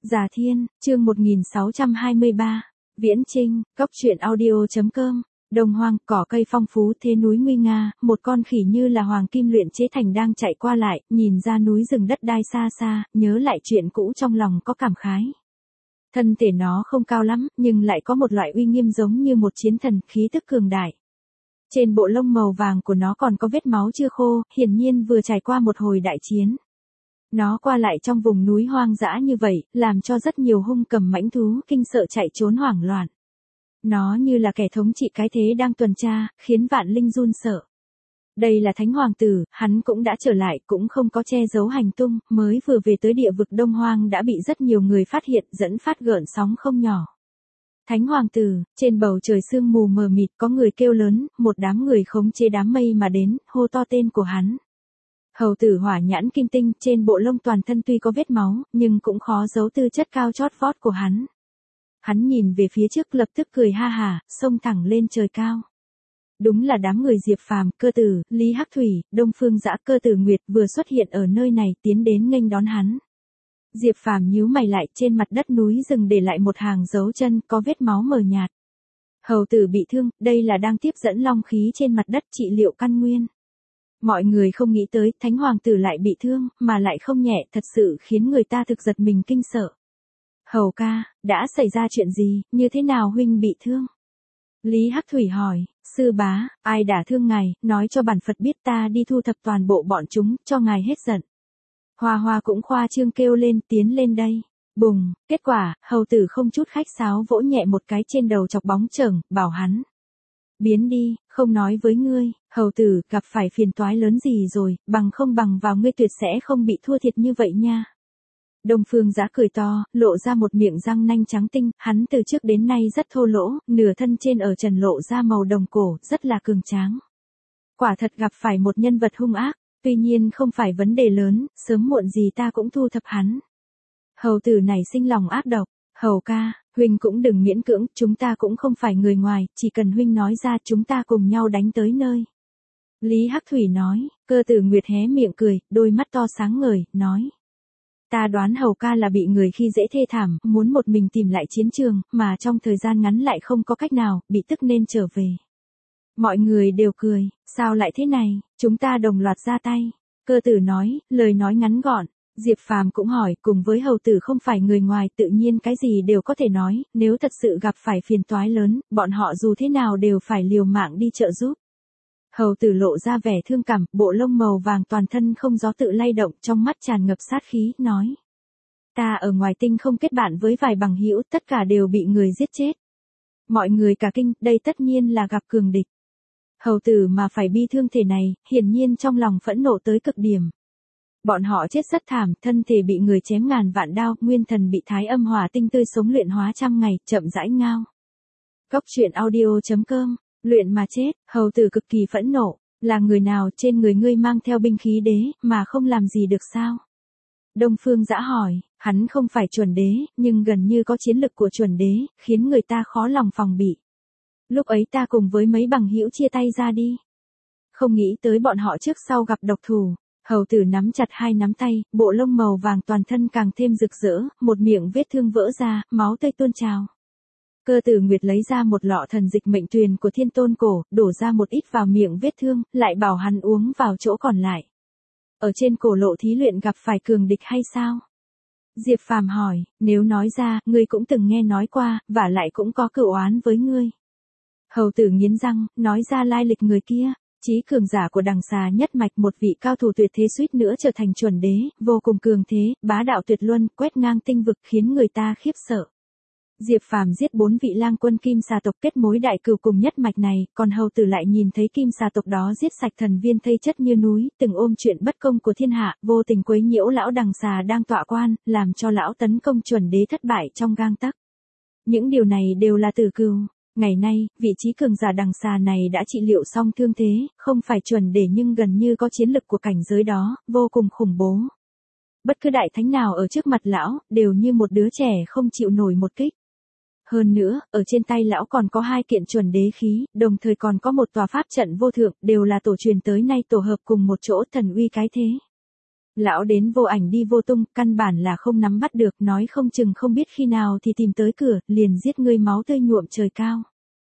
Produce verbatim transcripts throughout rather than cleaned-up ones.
Già Thiên, chương một nghìn sáu trăm hai mươi ba. Viễn Trinh, cốc truyện audio.com. Đồng hoang, cỏ cây phong phú thế núi nguy nga, một con khỉ như là hoàng kim luyện chế thành đang chạy qua lại, nhìn ra núi rừng đất đai xa xa, nhớ lại chuyện cũ trong lòng có cảm khái. Thân thể nó không cao lắm, nhưng lại có một loại uy nghiêm giống như một chiến thần, khí tức cường đại. Trên bộ lông màu vàng của nó còn có vết máu chưa khô, hiển nhiên vừa trải qua một hồi đại chiến. Nó qua lại trong vùng núi hoang dã như vậy, làm cho rất nhiều hung cầm mãnh thú kinh sợ chạy trốn hoảng loạn. Nó như là kẻ thống trị cái thế đang tuần tra, khiến vạn linh run sợ. Đây là Thánh Hoàng tử, hắn cũng đã trở lại, cũng không có che giấu hành tung, mới vừa về tới địa vực Đông Hoang đã bị rất nhiều người phát hiện, dẫn phát gợn sóng không nhỏ. Thánh Hoàng tử, trên bầu trời sương mù mờ mịt có người kêu lớn, một đám người khống chế đám mây mà đến, hô to tên của hắn. Hầu tử Hỏa Nhãn Kim Tinh, trên bộ lông toàn thân tuy có vết máu, nhưng cũng khó giấu tư chất cao chót vót của hắn. Hắn nhìn về phía trước lập tức cười ha hả, xông thẳng lên trời cao. Đúng là đám người Diệp Phàm, Cơ Tử, Lý Hắc Thủy, Đông Phương Dã, Cơ Tử Nguyệt vừa xuất hiện ở nơi này, tiến đến nghênh đón hắn. Diệp Phàm nhíu mày lại, trên mặt đất núi rừng để lại một hàng dấu chân có vết máu mờ nhạt. Hầu tử bị thương, đây là đang tiếp dẫn long khí trên mặt đất trị liệu căn nguyên. Mọi người không nghĩ tới, Thánh Hoàng tử lại bị thương, mà lại không nhẹ, thật sự khiến người ta thực giật mình kinh sợ. Hầu ca, đã xảy ra chuyện gì, như thế nào huynh bị thương? Lý Hắc Thủy hỏi, sư bá, ai đả thương ngài, nói cho bản Phật biết ta đi thu thập toàn bộ bọn chúng, cho ngài hết giận. Hoa Hoa cũng khoa trương kêu lên, tiến lên đây. Bùng, kết quả, hầu tử không chút khách sáo vỗ nhẹ một cái trên đầu chọc bóng chởng, bảo hắn. Biến đi, không nói với ngươi, hầu tử, gặp phải phiền toái lớn gì rồi, bằng không bằng vào ngươi tuyệt sẽ không bị thua thiệt như vậy nha. Đông Phương Dã cười to, lộ ra một miệng răng nanh trắng tinh, hắn từ trước đến nay rất thô lỗ, nửa thân trên ở trần lộ ra màu đồng cổ, rất là cường tráng. Quả thật gặp phải một nhân vật hung ác, tuy nhiên không phải vấn đề lớn, sớm muộn gì ta cũng thu thập hắn. Hầu tử này sinh lòng ác độc, hầu ca, huynh cũng đừng miễn cưỡng, chúng ta cũng không phải người ngoài, chỉ cần huynh nói ra chúng ta cùng nhau đánh tới nơi. Lý Hắc Thủy nói, Cơ Tử Nguyệt hé miệng cười, đôi mắt to sáng ngời, nói. Ta đoán hầu ca là bị người khi dễ thê thảm, muốn một mình tìm lại chiến trường, mà trong thời gian ngắn lại không có cách nào, bị tức nên trở về. Mọi người đều cười, sao lại thế này, chúng ta đồng loạt ra tay. Cơ Tử nói, lời nói ngắn gọn. Diệp Phàm cũng hỏi, cùng với hầu tử không phải người ngoài, tự nhiên cái gì đều có thể nói, nếu thật sự gặp phải phiền toái lớn, bọn họ dù thế nào đều phải liều mạng đi trợ giúp. Hầu tử lộ ra vẻ thương cảm, bộ lông màu vàng toàn thân không gió tự lay động, trong mắt tràn ngập sát khí, nói. Ta ở ngoài tinh không kết bạn với vài bằng hữu, tất cả đều bị người giết chết. Mọi người cả kinh, đây tất nhiên là gặp cường địch. Hầu tử mà phải bi thương thể này, hiển nhiên trong lòng phẫn nộ tới cực điểm. Bọn họ chết rất thảm, thân thể bị người chém ngàn vạn đao, nguyên thần bị thái âm hỏa tinh tươi sống luyện hóa trăm ngày, chậm rãi ngao. Cốc truyện audio.com. Luyện mà chết, hầu tử cực kỳ phẫn nộ, là người nào trên người ngươi mang theo binh khí đế, mà không làm gì được sao? Đông Phương Dã hỏi, hắn không phải chuẩn đế, nhưng gần như có chiến lực của chuẩn đế, khiến người ta khó lòng phòng bị. Lúc ấy ta cùng với mấy bằng hữu chia tay ra đi. Không nghĩ tới bọn họ trước sau gặp độc thủ. Hầu tử nắm chặt hai nắm tay, bộ lông màu vàng toàn thân càng thêm rực rỡ, một miệng vết thương vỡ ra, máu tươi tuôn trào. Cơ Tử Nguyệt lấy ra một lọ thần dịch mệnh tuyền của Thiên Tôn cổ, đổ ra một ít vào miệng vết thương, lại bảo hắn uống vào chỗ còn lại. Ở trên cổ lộ thí luyện gặp phải cường địch hay sao? Diệp Phàm hỏi, nếu nói ra, ngươi cũng từng nghe nói qua, và lại cũng có cựu oán với ngươi. Hầu tử nghiến răng, nói ra lai lịch người kia. Chí cường giả của Đằng Xà nhất mạch, một vị cao thủ tuyệt thế suýt nữa trở thành chuẩn đế, vô cùng cường thế, bá đạo tuyệt luân, quét ngang tinh vực khiến người ta khiếp sợ. Diệp Phàm giết bốn vị lang quân Kim Xà tộc kết mối đại cừu cùng nhất mạch này, còn hầu tử lại nhìn thấy Kim Xà tộc đó giết sạch thần viên thây chất như núi, từng ôm chuyện bất công của thiên hạ, vô tình quấy nhiễu lão Đằng Xà đang tọa quan, làm cho lão tấn công chuẩn đế thất bại trong gang tấc. Những điều này đều là tử cừu. Ngày nay, vị trí cường giả Đằng Xà này đã trị liệu xong thương thế, không phải chuẩn đế nhưng gần như có chiến lực của cảnh giới đó, vô cùng khủng bố. Bất cứ đại thánh nào ở trước mặt lão, đều như một đứa trẻ không chịu nổi một kích. Hơn nữa, ở trên tay lão còn có hai kiện chuẩn đế khí, đồng thời còn có một tòa pháp trận vô thượng, đều là tổ truyền tới nay tổ hợp cùng một chỗ, thần uy cái thế. Lão đến vô ảnh đi vô tung, căn bản là không nắm bắt được, nói không chừng không biết khi nào thì tìm tới cửa, liền giết ngươi máu tươi nhuộm trời cao.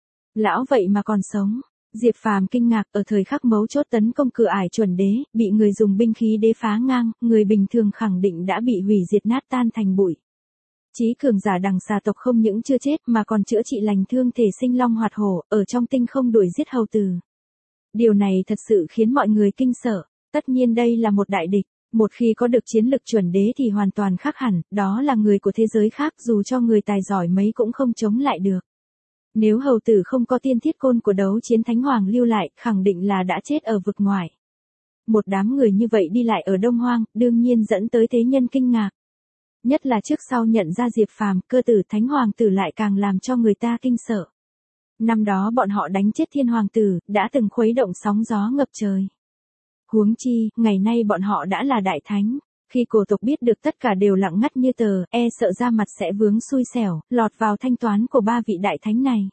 Lão vậy mà còn sống. Diệp Phàm kinh ngạc, ở thời khắc mấu chốt tấn công cửa ải chuẩn đế, bị người dùng binh khí đế phá ngang, người bình thường khẳng định đã bị hủy diệt nát tan thành bụi. Chí cường giả đằng xà tộc không những chưa chết mà còn chữa trị lành thương thể sinh long hoạt hổ, ở trong tinh không đuổi giết hầu tử. Điều này thật sự khiến mọi người kinh sợ, tất nhiên đây là một đại địch. Một khi có được chiến lực chuẩn đế thì hoàn toàn khác hẳn, đó là người của thế giới khác, dù cho người tài giỏi mấy cũng không chống lại được. Nếu hầu tử không có tiên thiết côn của đấu chiến thánh hoàng lưu lại, khẳng định là đã chết ở vực ngoài. Một đám người như vậy đi lại ở Đông Hoang, đương nhiên dẫn tới thế nhân kinh ngạc. Nhất là trước sau nhận ra Diệp Phàm, cơ tử thánh hoàng tử lại càng làm cho người ta kinh sợ. Năm đó bọn họ đánh chết thiên hoàng tử, đã từng khuấy động sóng gió ngập trời. Huống chi, ngày nay bọn họ đã là đại thánh. Khi cổ tộc biết được tất cả đều lặng ngắt như tờ, e sợ ra mặt sẽ vướng xui xẻo, lọt vào thanh toán của ba vị đại thánh này.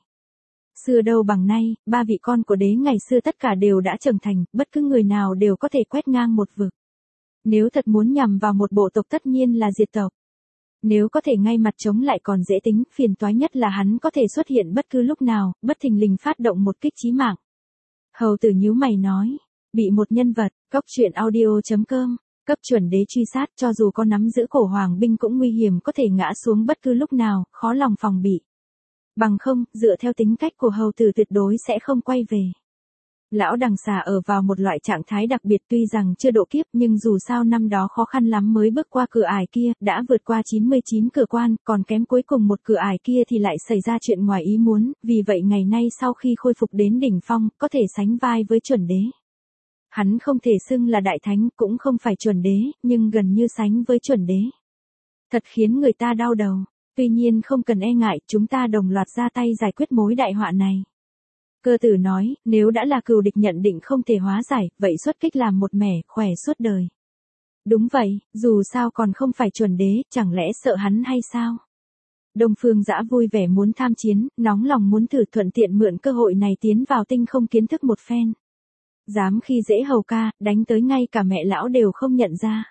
Xưa đâu bằng nay, ba vị con của đế ngày xưa tất cả đều đã trưởng thành, bất cứ người nào đều có thể quét ngang một vực. Nếu thật muốn nhằm vào một bộ tộc tất nhiên là diệt tộc. Nếu có thể ngay mặt chống lại còn dễ tính, phiền toái nhất là hắn có thể xuất hiện bất cứ lúc nào, bất thình lình phát động một kích chí mạng. Hầu tử nhíu mày nói, bị một nhân vật, cóc truyện audio chấm com, cấp chuẩn đế truy sát, cho dù có nắm giữ cổ hoàng binh cũng nguy hiểm, có thể ngã xuống bất cứ lúc nào, khó lòng phòng bị. Bằng không, dựa theo tính cách của hầu tử tuyệt đối sẽ không quay về. Lão đằng xà ở vào một loại trạng thái đặc biệt, tuy rằng chưa độ kiếp nhưng dù sao năm đó khó khăn lắm mới bước qua cửa ải kia, đã vượt qua chín mươi chín cửa quan, còn kém cuối cùng một cửa ải kia thì lại xảy ra chuyện ngoài ý muốn, vì vậy ngày nay sau khi khôi phục đến đỉnh phong, có thể sánh vai với chuẩn đế. Hắn không thể xưng là đại thánh, cũng không phải chuẩn đế, nhưng gần như sánh với chuẩn đế. Thật khiến người ta đau đầu, tuy nhiên không cần e ngại, chúng ta đồng loạt ra tay giải quyết mối đại họa này. Cơ tử nói, nếu đã là cừu địch nhận định không thể hóa giải, vậy xuất kích làm một mẻ, khỏe suốt đời. Đúng vậy, dù sao còn không phải chuẩn đế, chẳng lẽ sợ hắn hay sao? Đông Phương Dã vui vẻ muốn tham chiến, nóng lòng muốn thử, thuận tiện mượn cơ hội này tiến vào tinh không kiến thức một phen. Dám khi dễ hầu ca, đánh tới ngay cả mẹ lão đều không nhận ra.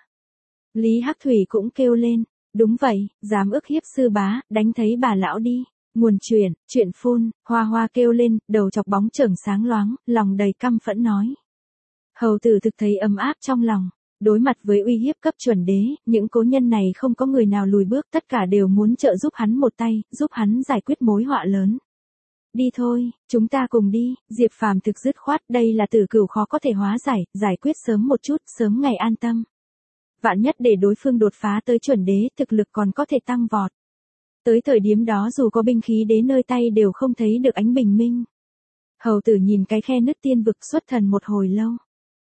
Lý Hắc Thủy cũng kêu lên, đúng vậy, dám ức hiếp sư bá, đánh thấy bà lão đi. Nguồn truyền, chuyện phun, Hoa Hoa kêu lên, đầu chọc bóng chởng sáng loáng, lòng đầy căm phẫn nói. Hầu tử thực thấy ấm áp trong lòng, đối mặt với uy hiếp cấp chuẩn đế, những cố nhân này không có người nào lùi bước, tất cả đều muốn trợ giúp hắn một tay, giúp hắn giải quyết mối họa lớn. Đi thôi, chúng ta cùng đi, Diệp Phàm thực dứt khoát, đây là tử cửu khó có thể hóa giải, giải quyết sớm một chút, sớm ngày an tâm. Vạn nhất để đối phương đột phá tới chuẩn đế, thực lực còn có thể tăng vọt. Tới thời điểm đó dù có binh khí đế nơi tay đều không thấy được ánh bình minh. Hầu tử nhìn cái khe nứt tiên vực xuất thần một hồi lâu.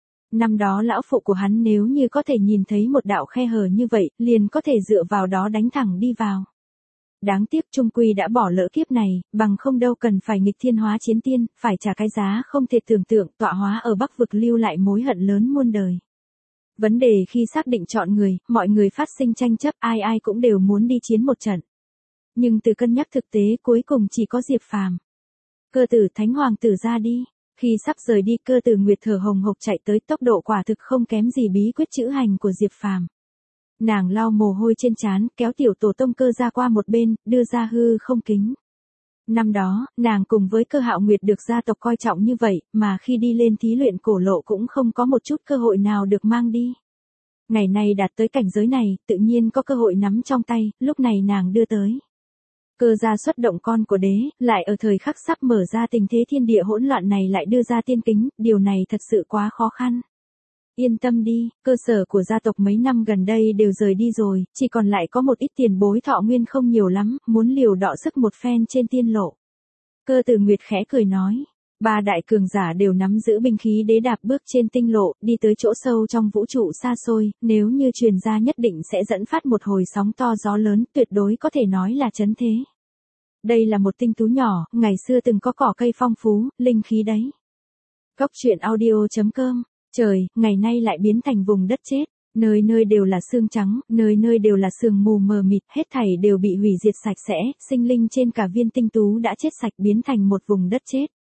Năm đó lão phụ của hắn nếu như có thể nhìn thấy một đạo khe hở như vậy, liền có thể dựa vào đó đánh thẳng đi vào. Đáng tiếc trung quy đã bỏ lỡ kiếp này, bằng không đâu cần phải nghịch thiên hóa chiến tiên, phải trả cái giá không thể tưởng tượng, tọa hóa ở Bắc vực lưu lại mối hận lớn muôn đời. Vấn đề khi xác định chọn người, mọi người phát sinh tranh chấp, ai ai cũng đều muốn đi chiến một trận. Nhưng từ cân nhắc thực tế cuối cùng chỉ có Diệp Phàm. Cơ tử thánh hoàng tử ra đi, khi sắp rời đi cơ tử nguyệt thở hồng hộc chạy tới, tốc độ quả thực không kém gì bí quyết chữ hành của Diệp Phàm. Nàng lau mồ hôi trên trán, kéo tiểu tổ tông cơ ra qua một bên, đưa ra hư không kính. Năm đó, nàng cùng với cơ hạo nguyệt được gia tộc coi trọng như vậy, mà khi đi lên thí luyện cổ lộ cũng không có một chút cơ hội nào được mang đi. Ngày nay đạt tới cảnh giới này, tự nhiên có cơ hội nắm trong tay, lúc này nàng đưa tới. Cơ gia xuất động con của đế, lại ở thời khắc sắp mở ra tình thế thiên địa hỗn loạn này lại đưa ra tiên kính, điều này thật sự quá khó khăn. Yên tâm đi, cơ sở của gia tộc mấy năm gần đây đều rời đi rồi, chỉ còn lại có một ít tiền bối thọ nguyên không nhiều lắm, muốn liều đọ sức một phen trên tiên lộ. Cơ tử nguyệt khẽ cười nói, ba đại cường giả đều nắm giữ binh khí đế đạp bước trên tinh lộ, đi tới chỗ sâu trong vũ trụ xa xôi, nếu như truyền ra nhất định sẽ dẫn phát một hồi sóng to gió lớn, tuyệt đối có thể nói là chấn thế. Đây là một tinh tú nhỏ, ngày xưa từng có cỏ cây phong phú, linh khí đấy. Cóc truyện audio chấm com. Trời, ngày nay lại biến thành vùng đất chết, nơi nơi đều là xương trắng, nơi nơi đều là sương mù mờ mịt, hết thảy đều bị hủy diệt sạch sẽ, sinh linh trên cả viên tinh tú đã chết sạch biến thành một vùng đất chết.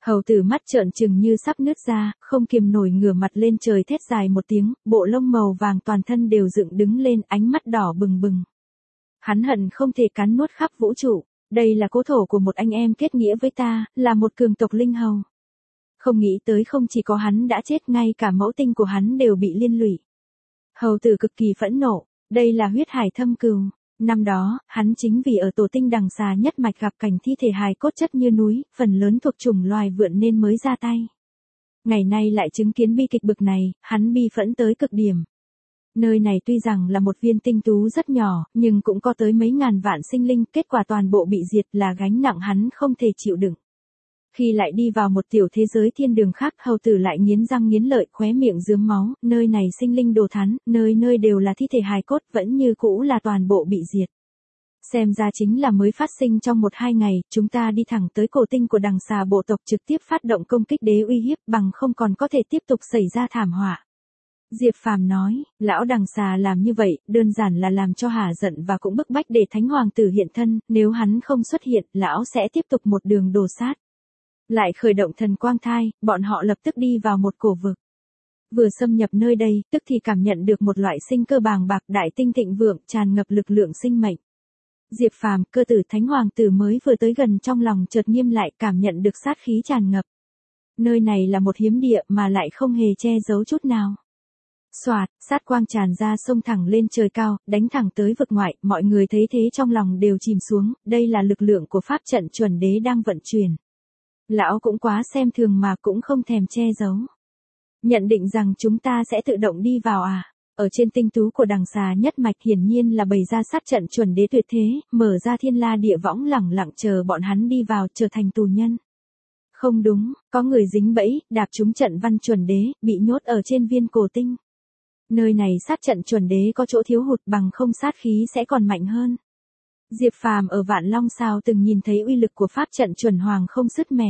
Hầu tử mắt trợn trừng như sắp nứt ra, không kiềm nổi ngửa mặt lên trời thét dài một tiếng, bộ lông màu vàng toàn thân đều dựng đứng lên, ánh mắt đỏ bừng bừng. Hắn hận không thể cắn nuốt khắp vũ trụ, đây là cố thổ của một anh em kết nghĩa với ta, là một cường tộc linh hầu. Không nghĩ tới không chỉ có hắn đã chết, ngay cả mẫu tinh của hắn đều bị liên lụy. Hầu tử cực kỳ phẫn nộ, đây là huyết hải thâm cừu. Năm đó, hắn chính vì ở tổ tinh đằng xà nhất mạch gặp cảnh thi thể hài cốt chất như núi, phần lớn thuộc chủng loài vượn nên mới ra tay. Ngày nay lại chứng kiến bi kịch bực này, hắn bi phẫn tới cực điểm. Nơi này tuy rằng là một viên tinh tú rất nhỏ, nhưng cũng có tới mấy ngàn vạn sinh linh, kết quả toàn bộ bị diệt là gánh nặng hắn không thể chịu đựng. Khi lại đi vào một tiểu thế giới thiên đường khác, hầu tử lại nghiến răng nghiến lợi, khóe miệng rướm máu, nơi này sinh linh đồ thán, nơi nơi đều là thi thể hài cốt, vẫn như cũ là toàn bộ bị diệt. Xem ra chính là mới phát sinh trong một hai ngày, chúng ta đi thẳng tới cổ tinh của đằng xà bộ tộc, trực tiếp phát động công kích đế uy hiếp, bằng không còn có thể tiếp tục xảy ra thảm họa. Diệp Phàm nói, lão đằng xà làm như vậy, đơn giản là làm cho hả giận và cũng bức bách để thánh hoàng tử hiện thân, nếu hắn không xuất hiện, lão sẽ tiếp tục một đường đổ sát. Lại khởi động thần quang thai, bọn họ lập tức đi vào một cổ vực. Vừa xâm nhập nơi đây, tức thì cảm nhận được một loại sinh cơ bàng bạc, đại tinh thịnh vượng, tràn ngập lực lượng sinh mệnh. Diệp Phàm, cơ tử thánh hoàng tử mới vừa tới gần, trong lòng chợt nghiêm lại, cảm nhận được sát khí tràn ngập. Nơi này là một hiếm địa mà lại không hề che giấu chút nào. Xoạt, sát quang tràn ra xông thẳng lên trời cao, đánh thẳng tới vực ngoại, mọi người thấy thế trong lòng đều chìm xuống, đây là lực lượng của pháp trận chuẩn đế đang vận chuyển. Lão cũng quá xem thường mà cũng không thèm che giấu. Nhận định rằng chúng ta sẽ tự động đi vào à? Ở trên tinh tú của đằng xà nhất mạch hiển nhiên là bày ra sát trận chuẩn đế tuyệt thế, mở ra thiên la địa võng lẳng lặng chờ bọn hắn đi vào, trở thành tù nhân. Không đúng, có người dính bẫy, đạp trúng trận văn chuẩn đế, bị nhốt ở trên viên cổ tinh. Nơi này sát trận chuẩn đế có chỗ thiếu hụt, bằng không sát khí sẽ còn mạnh hơn. Diệp Phàm ở Vạn Long Sao từng nhìn thấy uy lực của pháp trận chuẩn hoàng không sứt mẻ.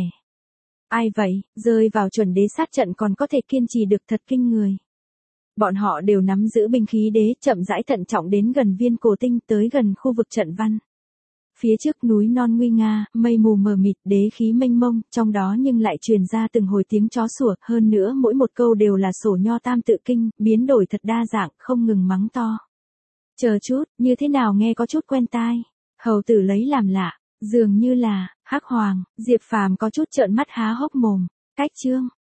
Ai vậy, rơi vào chuẩn đế sát trận còn có thể kiên trì được, thật kinh người. Bọn họ đều nắm giữ binh khí đế, chậm rãi thận trọng đến gần viên cổ tinh, tới gần khu vực trận văn. Phía trước núi non nguy nga, mây mù mờ mịt, đế khí mênh mông, trong đó nhưng lại truyền ra từng hồi tiếng chó sủa, hơn nữa mỗi một câu đều là sổ nho tam tự kinh, biến đổi thật đa dạng, không ngừng mắng to. Chờ chút, như thế nào nghe có chút quen tai. Hầu tử lấy làm lạ, dường như là Hắc Hoàng. Diệp Phàm có chút trợn mắt há hốc mồm. Cách chương